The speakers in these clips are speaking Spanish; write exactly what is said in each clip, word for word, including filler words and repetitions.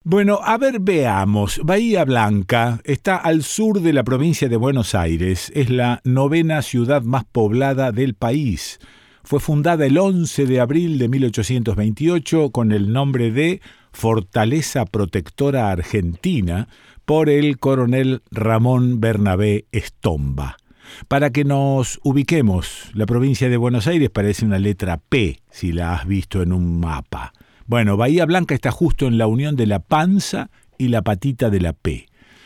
Bueno, a ver, veamos. Bahía Blanca está al sur de la provincia de Buenos Aires. Es la novena ciudad más poblada del país. Fue fundada el once de abril de mil ochocientos veintiocho con el nombre de Fortaleza Protectora Argentina por el coronel Ramón Bernabé Estomba. Para que nos ubiquemos, la provincia de Buenos Aires parece una letra P, si la has visto en un mapa. Bueno, Bahía Blanca está justo en la unión de la panza y la patita de la P.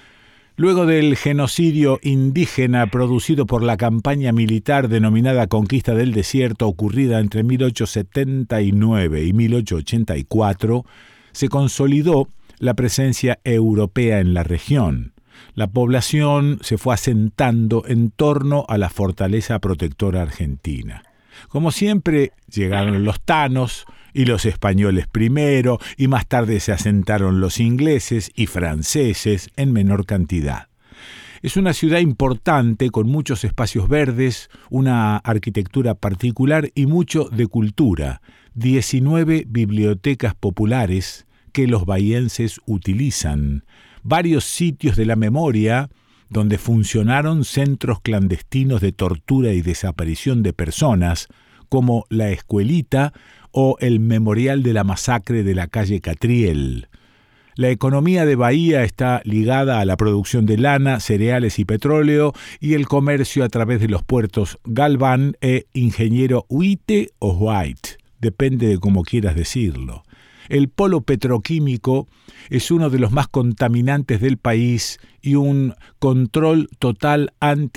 Luego del genocidio indígena producido por la campaña militar denominada Conquista del Desierto, ocurrida entre mil ochocientos setenta y nueve y mil ochocientos ochenta y cuatro, se consolidó la presencia europea en la región. La población se fue asentando en torno a la fortaleza protectora argentina. Como siempre, llegaron los tanos y los españoles primero, y más tarde se asentaron los ingleses y franceses en menor cantidad. Es una ciudad importante con muchos espacios verdes, una arquitectura particular y mucho de cultura. diecinueve bibliotecas populares que los bahienses utilizan. Varios sitios de la memoria donde funcionaron centros clandestinos de tortura y desaparición de personas, como la Escuelita o el Memorial de la Masacre de la calle Catriel. La economía de Bahía está ligada a la producción de lana, cereales y petróleo y el comercio a través de los puertos Galván e Ingeniero Huite o White, depende de cómo quieras decirlo. El polo petroquímico es uno de los más contaminantes del país y un control total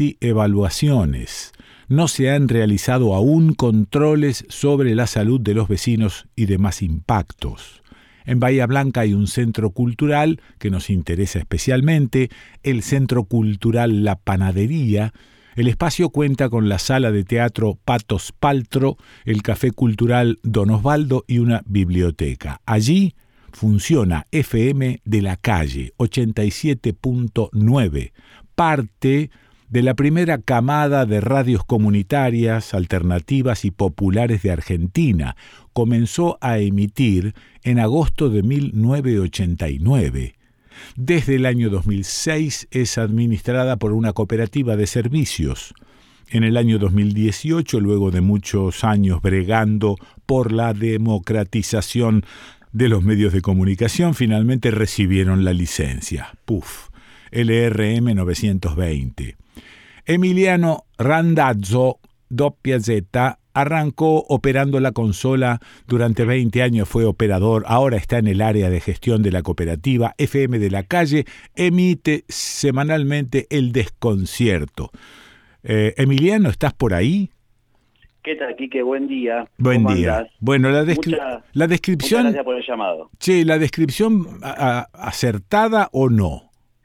anti-evaluaciones. No se han realizado aún controles sobre la salud de los vecinos y demás impactos. En Bahía Blanca hay un centro cultural que nos interesa especialmente, el Centro Cultural La Panadería. El espacio cuenta con la sala de teatro Patos Paltro, el café cultural Don Osvaldo y una biblioteca. Allí funciona F M de la Calle ochenta y siete punto nueve, parte de la primera camada de radios comunitarias, alternativas y populares de Argentina. Comenzó a emitir en agosto de mil novecientos ochenta y nueve. Desde el año dos mil seis es administrada por una cooperativa de servicios. En el año dos mil dieciocho, luego de muchos años bregando por la democratización de los medios de comunicación, finalmente recibieron la licencia. Puf, L R M novecientos veinte. Emiliano Randazzo, doppia Z, arrancó operando la consola, durante veinte años fue operador, ahora está en el área de gestión de la cooperativa. F M de la Calle emite semanalmente El Desconcierto. Eh, Emiliano, ¿estás por ahí? ¿Qué tal, Quique? Buen día. Buen ¿Cómo día. andás? Bueno, la, descri- Mucha, la descripción... Muchas gracias por el llamado. Che, ¿la descripción a, a, acertada o no?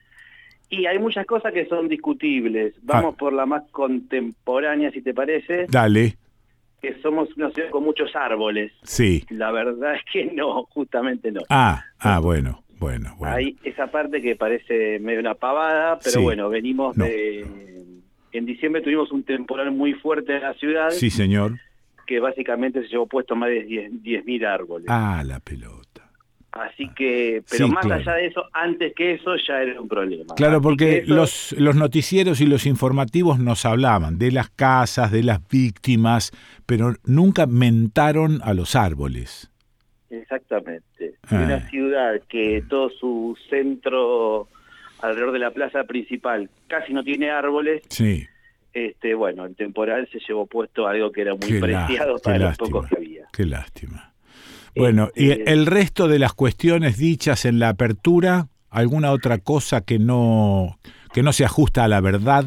Y hay muchas cosas que son discutibles. Vamos ah. por la más contemporánea, si te parece. Dale. Que somos una ciudad con muchos árboles. Sí. La verdad es que no, justamente no. Ah, ah, bueno, bueno, bueno. Hay esa parte que parece medio una pavada, pero sí. bueno, venimos no. de... En diciembre tuvimos un temporal muy fuerte en la ciudad. Sí, señor. Que básicamente se llevó puesto más de diez mil árboles. Ah, la pelota. Así que, pero sí, más claro. allá de eso, antes que eso ya era un problema. Claro, Así porque eso... los, los noticieros y los informativos nos hablaban de las casas, de las víctimas, pero nunca mentaron a los árboles. Exactamente. Ah. Una ciudad que todo su centro alrededor de la plaza principal casi no tiene árboles. Sí. Este, bueno, el temporal se llevó puesto algo que era muy qué preciado la, para los lástima, pocos que había. Qué lástima. Bueno, este... y el resto de las cuestiones dichas en la apertura, ¿alguna otra cosa que no, que no se ajusta a la verdad?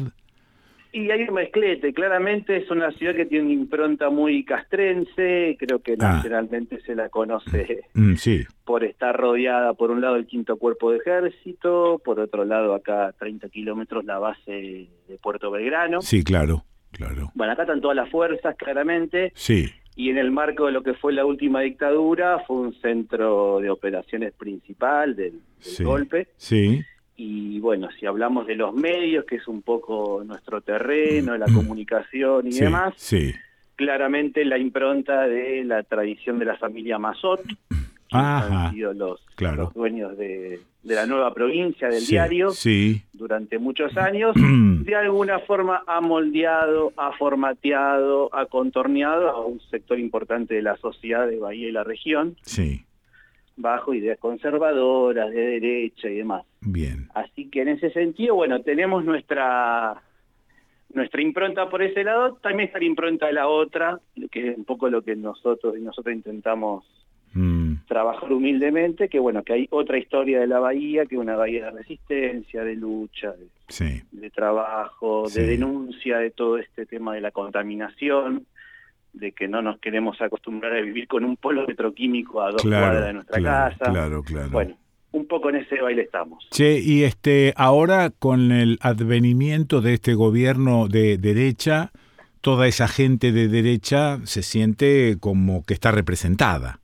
Y hay un mezclete, claramente es una ciudad que tiene una impronta muy castrense, creo que ah. nacionalmente se la conoce mm, sí. por estar rodeada por un lado del quinto cuerpo de ejército, por otro lado acá a treinta kilómetros la base de Puerto Belgrano. Sí, claro, claro. Bueno, acá están todas las fuerzas, claramente. Sí. Y en el marco de lo que fue la última dictadura, fue un centro de operaciones principal del, del sí. golpe. Sí. Y bueno, si hablamos de los medios, que es un poco nuestro terreno, la comunicación y sí, demás, sí. claramente la impronta de la tradición de la familia Mazot, quienes Ajá, han sido los, claro. los dueños de, de la nueva provincia del Sí, diario sí. durante muchos años, de alguna forma ha moldeado, ha formateado, ha contorneado a un sector importante de la sociedad de Bahía y la región, Sí, bajo ideas conservadoras, de derecha y demás. bien. Así que en ese sentido, bueno, tenemos nuestra nuestra impronta por ese lado, también está la impronta de la otra, que es un poco lo que nosotros y nosotros intentamos Mm, trabajar humildemente, que bueno, que hay otra historia de la bahía, que es una bahía de resistencia, de lucha, de, sí, de trabajo, Sí. de denuncia de todo este tema de la contaminación, de que no nos queremos acostumbrar a vivir con un polo petroquímico a dos claro, cuadras de nuestra claro, casa. claro, claro. Bueno, un poco en ese baile estamos. Che, y este, ahora con el advenimiento de este gobierno de derecha, toda esa gente de derecha se siente como que está representada.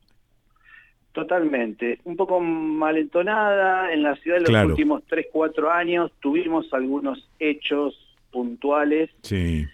Totalmente, un poco malentonada en la ciudad en los Claro. últimos tres, cuatro años, tuvimos algunos hechos puntuales Sí,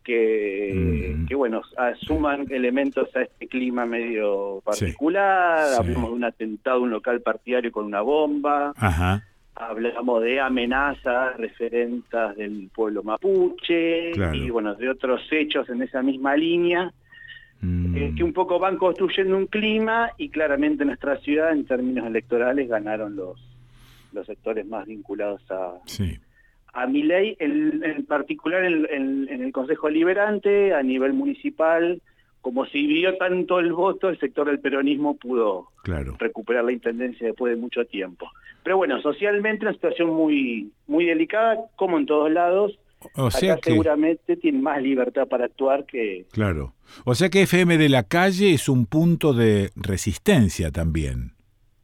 que, Mm. que bueno, suman elementos a este clima medio particular. Sí. Hablamos de un atentado a un local partidario con una bomba, ajá, hablamos de amenazas referentes del pueblo mapuche, Claro. y bueno, de otros hechos en esa misma línea, Mm, eh, que un poco van construyendo un clima, y claramente nuestra ciudad en términos electorales ganaron los, los sectores más vinculados a... sí, A Milei, en, en particular en, en, en el Consejo Deliberante, a nivel municipal, como se dividió tanto el voto, el sector del peronismo pudo claro. recuperar la intendencia después de mucho tiempo. Pero bueno, socialmente una situación muy, muy delicada, como en todos lados. O sea Acá que, seguramente tienen más libertad para actuar que... claro. O sea que F M de la Calle es un punto de resistencia también.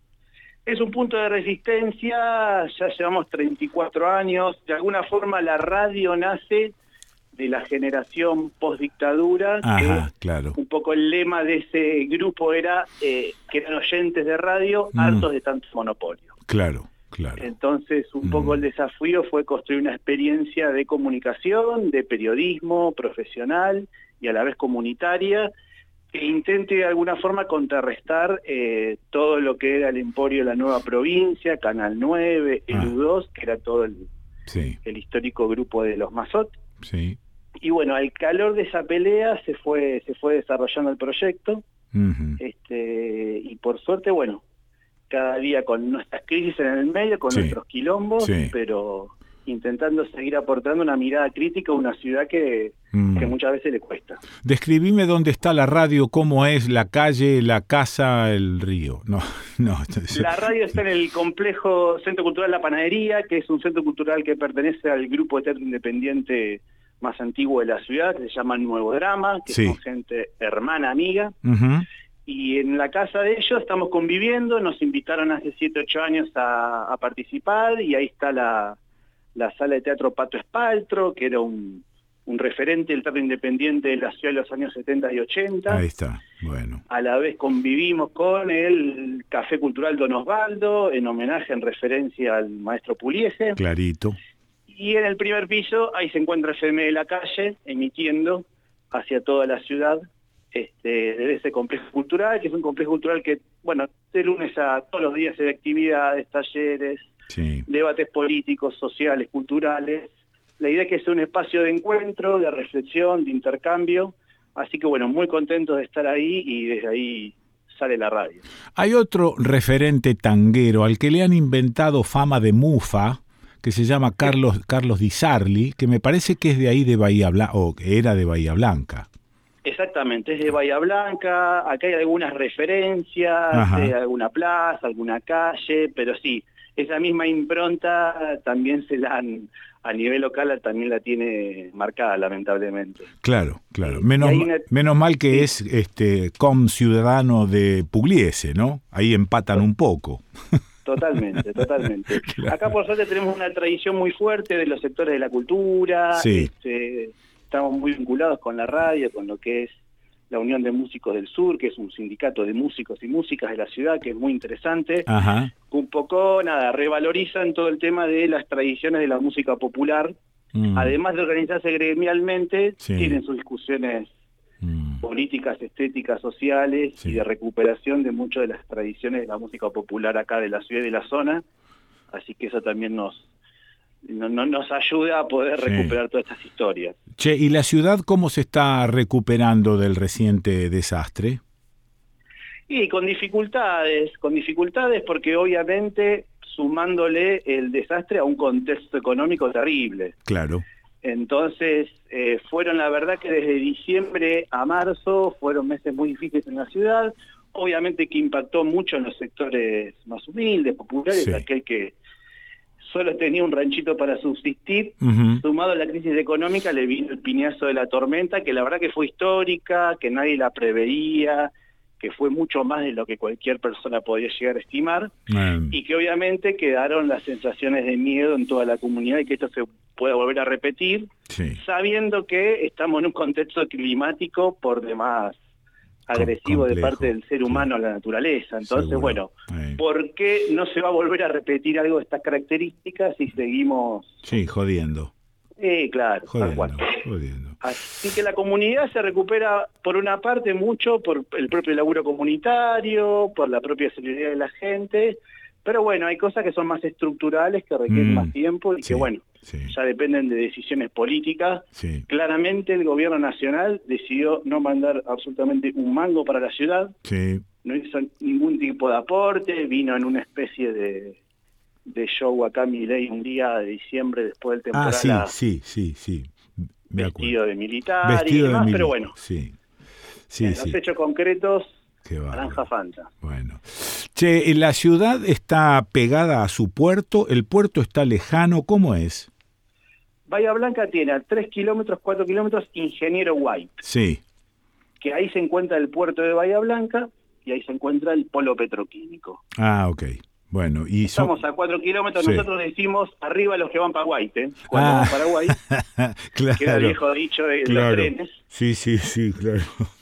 Es un punto de resistencia, ya llevamos treinta y cuatro años, de alguna forma la radio nace de la generación post-dictadura, Ajá, que claro. un poco el lema de ese grupo era eh, que eran oyentes de radio Mm. hartos de tanto monopolio. Claro, claro. Entonces un Mm. poco el desafío fue construir una experiencia de comunicación, de periodismo profesional y a la vez comunitaria, que intente de alguna forma contrarrestar eh, todo lo que era el emporio de la nueva provincia, Canal nueve, el Ah. U dos, que era todo el, Sí, el histórico grupo de los Mazot. sí. Y bueno, al calor de esa pelea se fue se fue desarrollando el proyecto, Ujú. este y por suerte, bueno, cada día con nuestras crisis en el medio, con Sí. nuestros quilombos, Sí. pero intentando seguir aportando una mirada crítica a una ciudad que, Mm. que muchas veces le cuesta. Describime dónde está la radio, cómo es la calle, la casa, el río. No, no. La radio está en el complejo Centro Cultural La Panadería, que es un centro cultural que pertenece al grupo de teatro independiente más antiguo de la ciudad, que se llama Nuevo Drama, que Sí. son gente hermana, amiga. Ujú. Y en la casa de ellos estamos conviviendo, nos invitaron hace siete, ocho años a, a participar, y ahí está la, la sala de teatro Pato Espaltro, que era un, un referente del teatro independiente de la ciudad de los años setenta y ochenta. Ahí está, bueno. A la vez convivimos con el Café Cultural Don Osvaldo, en homenaje, en referencia al maestro Puliese. Clarito. Y en el primer piso, ahí se encuentra F M de la Calle, emitiendo hacia toda la ciudad, este, desde ese complejo cultural, que es un complejo cultural que, bueno, de lunes a todos los días hay actividades, talleres, Sí. debates políticos, sociales, culturales. La idea es que sea un espacio de encuentro, de reflexión, de intercambio. Así que bueno, muy contentos de estar ahí, y desde ahí sale la radio. Hay otro referente tanguero al que le han inventado fama de mufa, que se llama Carlos, Carlos Di Sarli, que me parece que es de ahí de Bahía Blanca, o que era de Bahía Blanca. Exactamente, es de Bahía Blanca, acá hay algunas referencias, Ajá. de alguna plaza, alguna calle, pero sí, esa misma impronta también se la han, a nivel local también la tiene marcada, lamentablemente. Claro, claro. Sí, Menos, y hay ma- una- menos mal que sí. es este com ciudadano de Pugliese, ¿no? Ahí empatan un poco. Totalmente, totalmente. Claro. Acá por suerte tenemos una tradición muy fuerte de los sectores de la cultura, Sí. este, estamos muy vinculados con la radio, con lo que es la Unión de Músicos del Sur, que es un sindicato de músicos y músicas de la ciudad, que es muy interesante. Ajá. Un poco, nada, revalorizan todo el tema de las tradiciones de la música popular. Mm. Además de organizarse gremialmente, Sí. tienen sus discusiones Mm. políticas estéticas sociales sí. y de recuperación de muchas de las tradiciones de la música popular acá de la ciudad y de la zona, así que eso también nos, no, no, nos ayuda a poder sí. recuperar todas estas historias. Che, ¿y la ciudad cómo se está recuperando del reciente desastre? Y con dificultades, con dificultades porque obviamente sumándole el desastre a un contexto económico terrible. Claro. Entonces, eh, fueron la verdad que desde diciembre a marzo fueron meses muy difíciles en la ciudad, obviamente que impactó mucho en los sectores más humildes, populares, sí. aquel que solo tenía un ranchito para subsistir, Uh-huh. sumado a la crisis económica le vino el piñazo de la tormenta, que la verdad que fue histórica, que nadie la preveía, que fue mucho más de lo que cualquier persona podía llegar a estimar, Um, y que obviamente quedaron las sensaciones de miedo en toda la comunidad y que esto se pueda volver a repetir, sí. sabiendo que estamos en un contexto climático por demás agresivo complejo, de parte del ser humano sí. a la naturaleza. Entonces, Seguro. bueno, eh. ¿por qué no se va a volver a repetir algo de estas características si seguimos? Sí, jodiendo. Sí, claro, Jodiendo, tal cual. jodiendo. Así que la comunidad se recupera, por una parte, mucho por el propio laburo comunitario, por la propia solidaridad de la gente, pero bueno, hay cosas que son más estructurales, que requieren Mm, más tiempo y sí, que, bueno, sí. ya dependen de decisiones políticas. Sí. Claramente el gobierno nacional decidió no mandar absolutamente un mango para la ciudad, Sí. no hizo ningún tipo de aporte, vino en una especie de... de show acá Milei un día de diciembre después del temporal. Ah, sí, a, sí, sí, sí. Me vestido acuerdo. de militar Vestido y demás, de pero mili- bueno, Sí, sí, en sí. los hechos concretos, Qué bárbaro. naranja Fanta. Bueno. Che, ¿la ciudad está pegada a su puerto? ¿El puerto está lejano? ¿Cómo es? Bahía Blanca tiene a tres kilómetros, cuatro kilómetros, Ingeniero White, Sí. que ahí se encuentra el puerto de Bahía Blanca y ahí se encuentra el polo petroquímico. Ah, ok. Bueno, y son... Estamos a cuatro kilómetros, Sí. nosotros decimos arriba los que van para Guaite, ¿eh? Cuando Ah. van para Guay, claro, que era el viejo dicho de, de claro. los trenes. Sí, sí, sí, claro.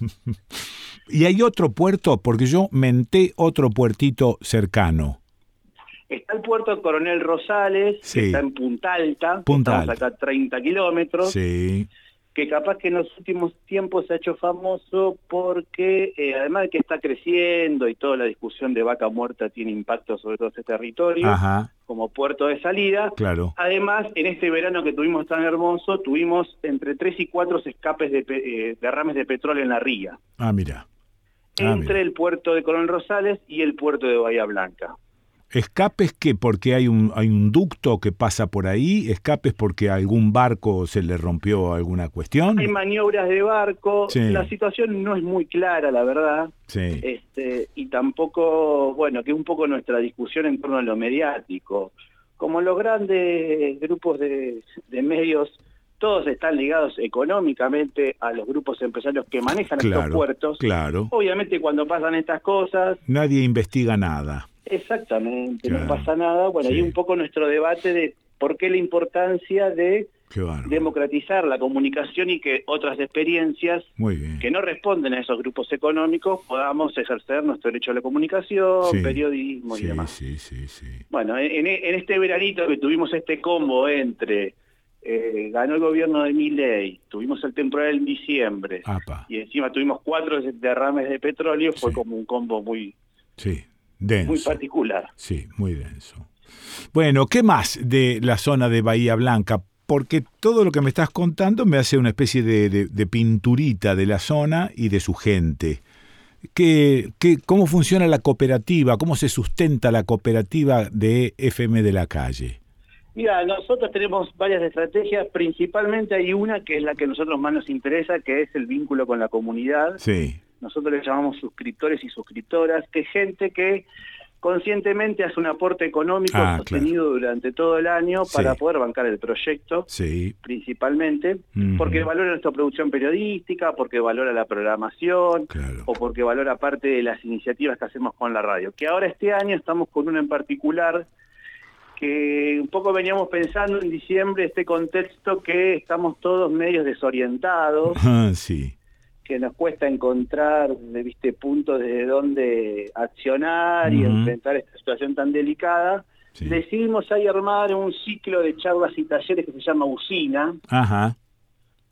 ¿Y hay otro puerto? Porque yo menté otro puertito cercano. Está el puerto de Coronel Rosales, Sí. que está en Punta Alta, Punta estamos Alta. acá a treinta kilómetros, Sí. que capaz que en los últimos tiempos se ha hecho famoso porque, eh, además de que está creciendo y toda la discusión de vaca muerta tiene impacto sobre todo ese territorio, Ajá, como puerto de salida, claro. además en este verano que tuvimos tan hermoso, tuvimos entre tres y cuatro escapes de pe- eh, derrames de petróleo en la ría, Ah, mira. Ah, entre mira. el puerto de Coronel Rosales y el puerto de Bahía Blanca. ¿Escapes qué? Porque hay un, hay un ducto que pasa por ahí. ¿Escapes porque a algún barco se le rompió alguna cuestión? Hay maniobras de barco, Sí. la situación no es muy clara, la verdad, Sí. este, y tampoco, bueno, que es un poco nuestra discusión en torno a lo mediático. Como los grandes grupos de, de medios, todos están ligados económicamente a los grupos empresarios que manejan estos Claro, puertos. claro. Obviamente cuando pasan estas cosas, Nadie investiga nada. exactamente, Claro. no pasa nada. Bueno, Sí. hay un poco nuestro debate de por qué la importancia de Qué bárbaro. democratizar la comunicación y que otras experiencias Muy bien. que no responden a esos grupos económicos podamos ejercer nuestro derecho a la comunicación, Sí. periodismo y Sí, demás. sí, sí, sí. Bueno, en, en este veranito que tuvimos este combo entre eh, ganó el gobierno de Milei, tuvimos el temporal en diciembre Apa. y encima tuvimos cuatro derrames de petróleo, fue Sí. como un combo muy, Sí, denso. muy particular. Sí, muy denso. Bueno, ¿qué más de la zona de Bahía Blanca? Porque todo lo que me estás contando me hace una especie de, de, de pinturita de la zona y de su gente. ¿Qué, qué, ¿Cómo funciona la cooperativa? ¿Cómo se sustenta la cooperativa de F M de la Calle? Mira, nosotros tenemos varias estrategias, principalmente hay una que es la que a nosotros más nos interesa, que es el vínculo con la comunidad. Sí, Nosotros le llamamos suscriptores y suscriptoras, que es gente que conscientemente hace un aporte económico Ah, sostenido claro. durante todo el año para Sí. poder bancar el proyecto, sí. principalmente, Ujú. porque valora nuestra producción periodística, porque valora la programación, Claro. o porque valora parte de las iniciativas que hacemos con la radio. Que ahora este año estamos con una en particular que un poco veníamos pensando en diciembre, este contexto que estamos todos medios desorientados, Ah, sí. que nos cuesta encontrar, viste, puntos desde donde accionar y Ujú. enfrentar esta situación tan delicada. Sí. Decidimos ahí armar un ciclo de charlas y talleres que se llama Usina, Ajá.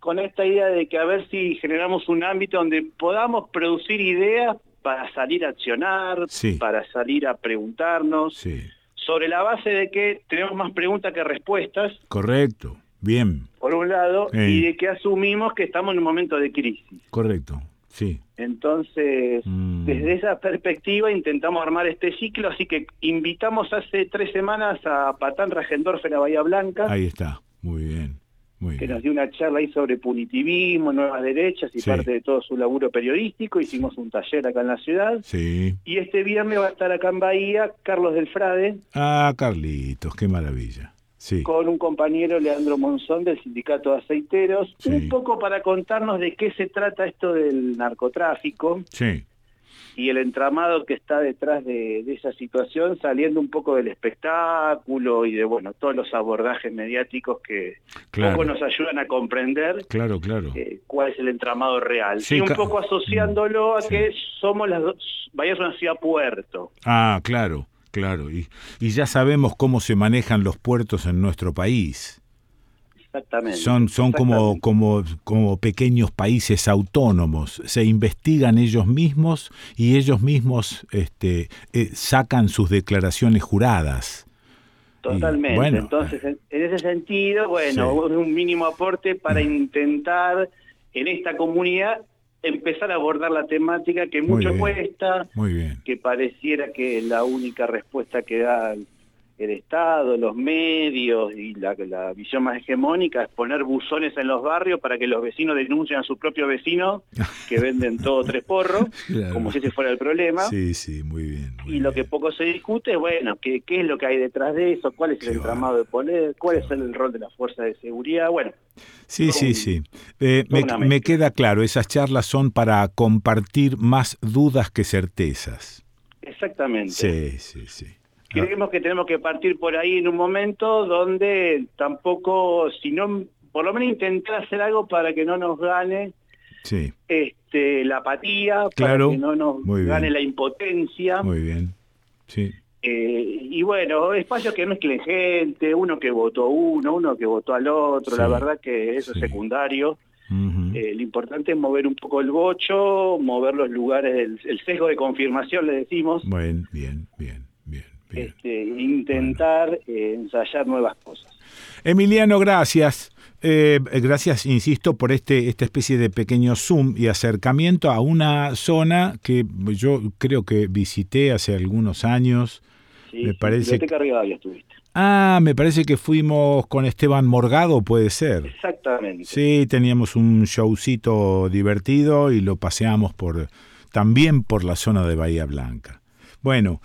con esta idea de que a ver si generamos un ámbito donde podamos producir ideas para salir a accionar, sí. para salir a preguntarnos, sí. sobre la base de que tenemos más preguntas que respuestas. Correcto, bien. Por un lado, sí. y de que asumimos que estamos en un momento de crisis. Correcto, sí. Entonces, mm. desde esa perspectiva intentamos armar este ciclo, así que invitamos hace tres semanas a Patán Rajendorf en la Bahía Blanca. Ahí está, muy bien. Muy que bien. nos dio una charla ahí sobre punitivismo, nuevas derechas y sí. parte de todo su laburo periodístico. Hicimos un taller acá en la ciudad. Sí. Y este viernes va a estar acá en Bahía Carlos del Frade. Ah, Carlitos, qué maravilla. Sí. Con un compañero, Leandro Monzón, del Sindicato de Aceiteros, sí. un poco para contarnos de qué se trata esto del narcotráfico. Sí. Y el entramado que está detrás de, de esa situación, saliendo un poco del espectáculo y de, bueno, todos los abordajes mediáticos que claro. poco nos ayudan a comprender claro, claro. Eh, cuál es el entramado real. Sí, y un ca- poco asociándolo a sí. que somos las dos, Bahía es una ciudad puerto. Ah, claro, claro. Y, y ya sabemos cómo se manejan los puertos en nuestro país. Exactamente. Son, son como, como, como pequeños países autónomos, se investigan ellos mismos y ellos mismos este, eh, sacan sus declaraciones juradas. Totalmente. Y, bueno, Entonces, en, en ese sentido, bueno, sí. un mínimo aporte para intentar en esta comunidad empezar a abordar la temática que Muy mucho bien. cuesta, Muy bien. que pareciera que la única respuesta que da el Estado, los medios y la, la visión más hegemónica es poner buzones en los barrios para que los vecinos denuncien a su propio vecino que venden todo tres porros, claro. como si ese fuera el problema. Sí, sí, muy bien. Muy y lo bien. que poco se discute es, bueno, ¿qué, qué es lo que hay detrás de eso? ¿Cuál es el Qué entramado de poder? ¿Cuál es el rol de las fuerzas de seguridad? Bueno. Sí, sí, un, sí. Eh, me, me queda claro, esas charlas son para compartir más dudas que certezas. Exactamente. Sí, sí, sí. Creemos que tenemos que partir por ahí en un momento donde tampoco, si no, por lo menos intentar hacer algo para que no nos gane sí. este, la apatía, claro. para que no nos Muy gane bien. la impotencia. Muy bien, sí. Eh, y bueno, espacios que mezclen gente, uno que votó uno, uno que votó al otro, sí. la verdad que eso sí. es secundario. Uh-huh. Eh, lo importante es mover un poco el bocho, mover los lugares, el, el sesgo de confirmación, le decimos. Bien, bien, bien. Bien, bien. Este, intentar bueno. eh, ensayar nuevas cosas. Emiliano, gracias. Eh, gracias, insisto, por este esta especie de pequeño zoom y acercamiento a una zona que yo creo que visité hace algunos años. Sí, me sí, parece Biblioteca Rivadavia estuviste. Ah, me parece que fuimos con Esteban Morgado, puede ser. Exactamente. Sí, teníamos un showcito divertido y lo paseamos por también por la zona de Bahía Blanca. Bueno,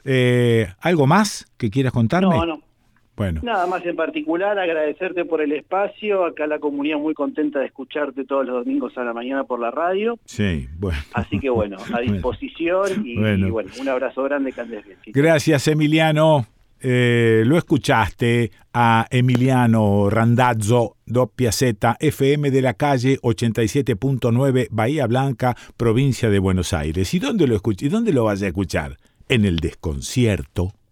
eh, ¿algo más que quieras contarme? No, no. Bueno. Nada más en particular, agradecerte por el espacio. Acá la comunidad muy contenta de escucharte todos los domingos a la mañana por la radio. Sí, bueno. Así que bueno, a disposición y bueno, y bueno un abrazo grande, que andes bien. Gracias, Emiliano. Eh, lo escuchaste a Emiliano Randazzo, doppia Z, F M de la calle ochenta y siete punto nueve, Bahía Blanca, provincia de Buenos Aires. ¿Y dónde lo escuch- ¿Y dónde lo vas a escuchar? En el Desconcierto.